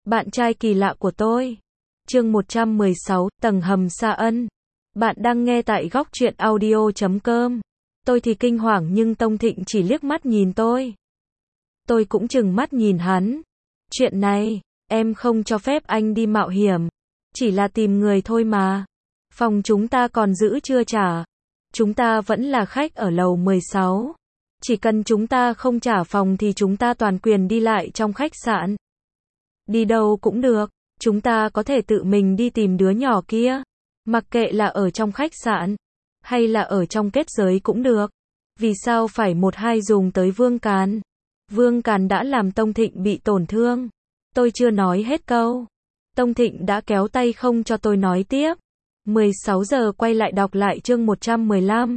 Bạn trai kỳ lạ của tôi. Chương 116, tầng hầm Sa Ân. Bạn đang nghe tại góc truyện audio.com. Tôi thì kinh hoàng nhưng Tông Thịnh chỉ liếc mắt nhìn tôi. Tôi cũng trừng mắt nhìn hắn. Chuyện này, em không cho phép anh đi mạo hiểm. Chỉ là tìm người thôi mà. Phòng chúng ta còn giữ chưa trả. Chúng ta vẫn là khách ở lầu 16. Chỉ cần chúng ta không trả phòng thì chúng ta toàn quyền đi lại trong khách sạn. Đi đâu cũng được, chúng ta có thể tự mình đi tìm đứa nhỏ kia. Mặc kệ là ở trong khách sạn, hay là ở trong kết giới cũng được. Vì sao phải một hai dùng tới Vương Càn? Vương Càn đã làm Tông Thịnh bị tổn thương. Tôi chưa nói hết câu. Tông Thịnh đã kéo tay không cho tôi nói tiếp. 16 giờ quay lại đọc lại chương 115.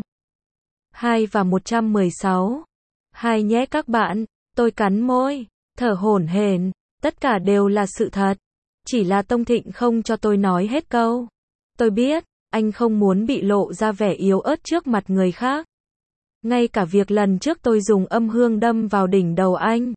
2 và 116. 2 nhé các bạn. Tôi cắn môi, thở hổn hển. Tất cả đều là sự thật. Chỉ là Tông Thịnh không cho tôi nói hết câu. Tôi biết, anh không muốn bị lộ ra vẻ yếu ớt trước mặt người khác. Ngay cả việc lần trước tôi dùng âm hương đâm vào đỉnh đầu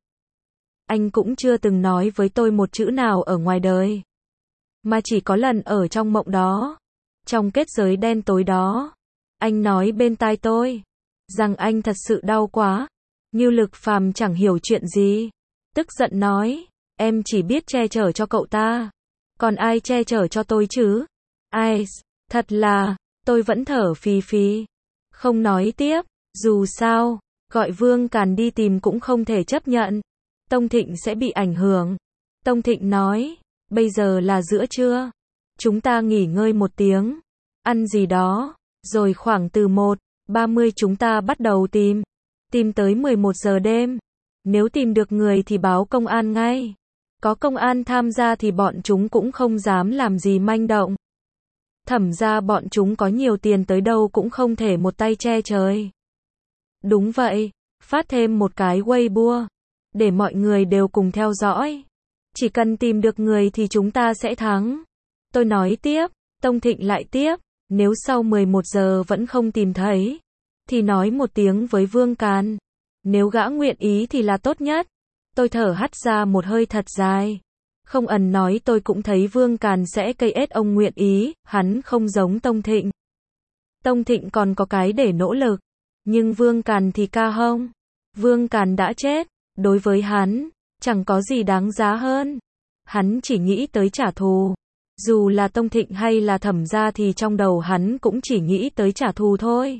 anh cũng chưa từng nói với tôi một chữ nào ở ngoài đời. Mà chỉ có lần ở trong mộng đó. Trong kết giới đen tối đó. Anh nói bên tai tôi. Rằng anh thật sự đau quá. Như Lực Phàm chẳng hiểu chuyện gì. Tức giận nói. Em chỉ biết che chở cho cậu ta. Còn ai che chở cho tôi chứ? Ai? Thật là, tôi vẫn thở phì phì. Không nói tiếp, dù sao, gọi Vương Càn đi tìm cũng không thể chấp nhận. Tông Thịnh sẽ bị ảnh hưởng. Tông Thịnh nói, bây giờ là giữa trưa. Chúng ta nghỉ ngơi một tiếng. Ăn gì đó. Rồi khoảng từ 1:30 chúng ta bắt đầu tìm. Tìm tới 11 giờ đêm. Nếu tìm được người thì báo công an ngay. Có công an tham gia thì bọn chúng cũng không dám làm gì manh động. Thẩm ra bọn chúng có nhiều tiền tới đâu cũng không thể một tay che trời. Đúng vậy, phát thêm một cái Weibo. Để mọi người đều cùng theo dõi. Chỉ cần tìm được người thì chúng ta sẽ thắng. Tôi nói tiếp, Tông Thịnh lại tiếp. Nếu sau 11 giờ vẫn không tìm thấy, thì nói một tiếng với Vương Càn. Nếu gã nguyện ý thì là tốt nhất. Tôi thở hắt ra một hơi thật dài. Không ẩn nói tôi cũng thấy Vương Càn sẽ cây ết ông nguyện ý, hắn không giống Tông Thịnh. Tông Thịnh còn có cái để nỗ lực. Nhưng Vương Càn thì ca hông. Vương Càn đã chết. Đối với hắn, chẳng có gì đáng giá hơn. Hắn chỉ nghĩ tới trả thù. Dù là Tông Thịnh hay là Thẩm gia thì trong đầu hắn cũng chỉ nghĩ tới trả thù thôi.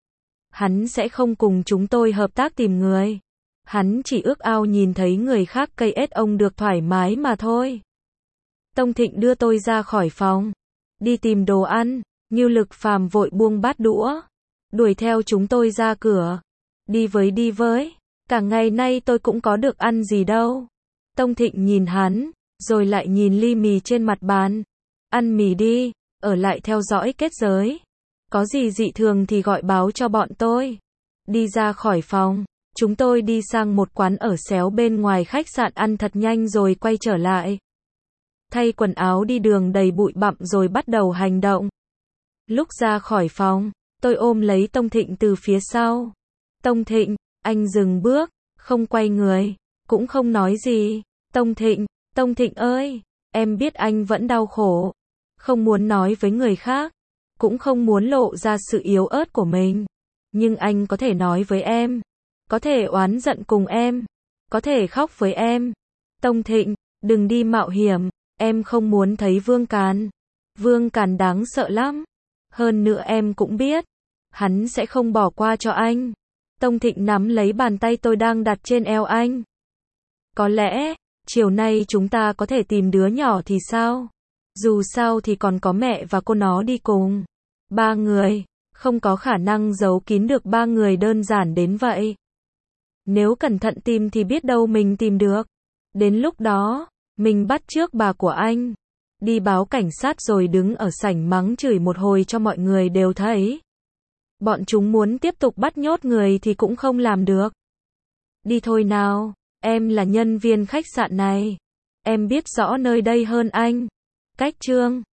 Hắn sẽ không cùng chúng tôi hợp tác tìm người. Hắn chỉ ước ao nhìn thấy người khác cây ết ông được thoải mái mà thôi. Tông Thịnh đưa tôi ra khỏi phòng. Đi tìm đồ ăn. Như Lực Phàm vội buông bát đũa. Đuổi theo chúng tôi ra cửa. Đi với. Cả ngày nay tôi cũng có được ăn gì đâu. Tông Thịnh nhìn hắn. Rồi lại nhìn ly mì trên mặt bàn. Ăn mì đi. Ở lại theo dõi kết giới. Có gì dị thường thì gọi báo cho bọn tôi. Đi ra khỏi phòng. Chúng tôi đi sang một quán ở xéo bên ngoài khách sạn ăn thật nhanh rồi quay trở lại. Thay quần áo đi đường đầy bụi bặm rồi bắt đầu hành động. Lúc ra khỏi phòng, tôi ôm lấy Tông Thịnh từ phía sau. Tông Thịnh, anh dừng bước, không quay người, cũng không nói gì. Tông Thịnh ơi, em biết anh vẫn đau khổ. Không muốn nói với người khác, cũng không muốn lộ ra sự yếu ớt của mình. Nhưng anh có thể nói với em. Có thể oán giận cùng em. Có thể khóc với em. Tông Thịnh, đừng đi mạo hiểm. Em không muốn thấy Vương Càn. Vương Càn đáng sợ lắm. Hơn nữa em cũng biết. Hắn sẽ không bỏ qua cho anh. Tông Thịnh nắm lấy bàn tay tôi đang đặt trên eo anh. Có lẽ, chiều nay chúng ta có thể tìm đứa nhỏ thì sao? Dù sao thì còn có mẹ và cô nó đi cùng. 3 người. Không có khả năng giấu kín được 3 người đơn giản đến vậy. Nếu cẩn thận tìm thì biết đâu mình tìm được. Đến lúc đó, mình bắt chước bà của anh. Đi báo cảnh sát rồi đứng ở sảnh mắng chửi một hồi cho mọi người đều thấy. Bọn chúng muốn tiếp tục bắt nhốt người thì cũng không làm được. Đi thôi nào, em là nhân viên khách sạn này. Em biết rõ nơi đây hơn anh. Cách chương